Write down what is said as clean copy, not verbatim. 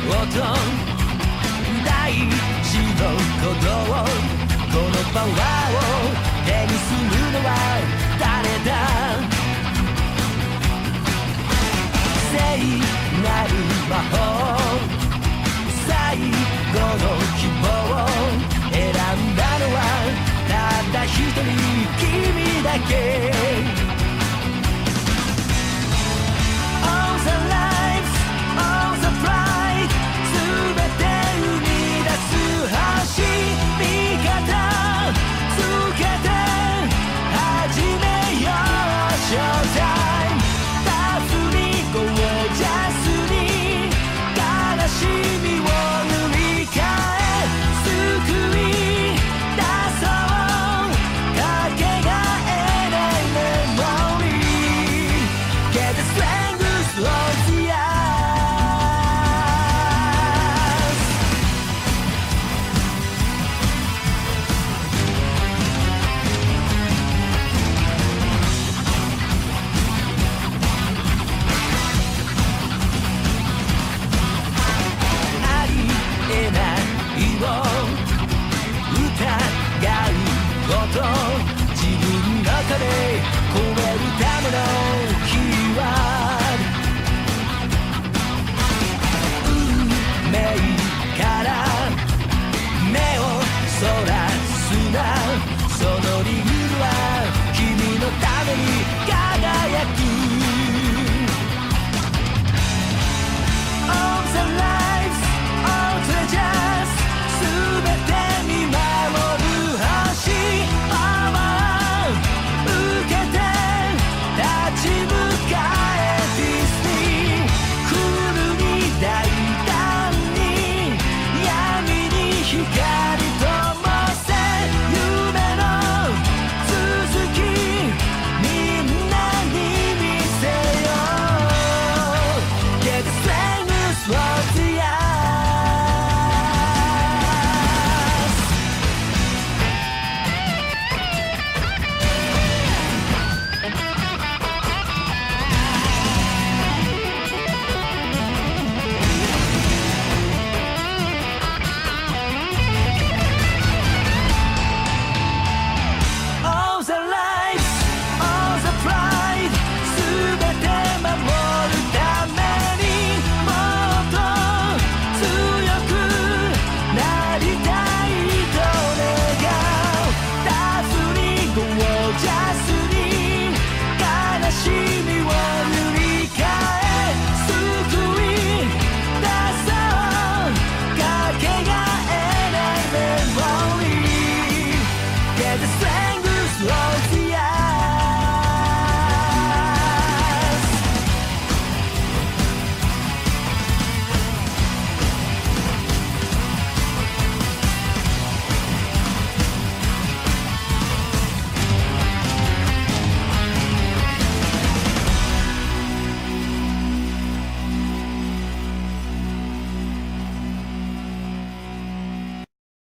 音大事のことをこのパワーを手にするのは誰だ聖なる魔法最後の希望を選んだのはただ一人君だけ All the lives, all the pride 全て生み出す星味方つけて始めよう Showtime タフにゴージャスに悲しみを塗り替え救い出そうかけがえないメモリー Get the strength of the earth ありえないを疑うこと自分の中で超えるための